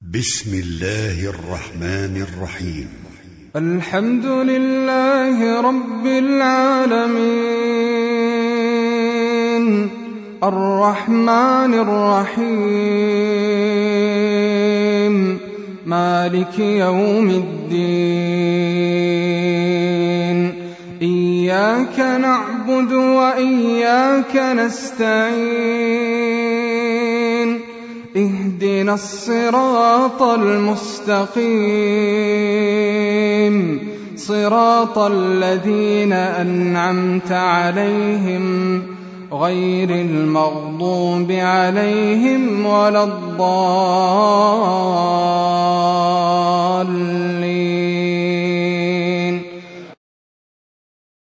بسم الله الرحمن الرحيم. الحمد لله رب العالمين، الرحمن الرحيم، مالك يوم الدين. إياك نعبد وإياك نستعين، اهدنا الصراط المستقيم، صراط الذين أنعمت عليهم غير المغضوب عليهم ولا الضالين.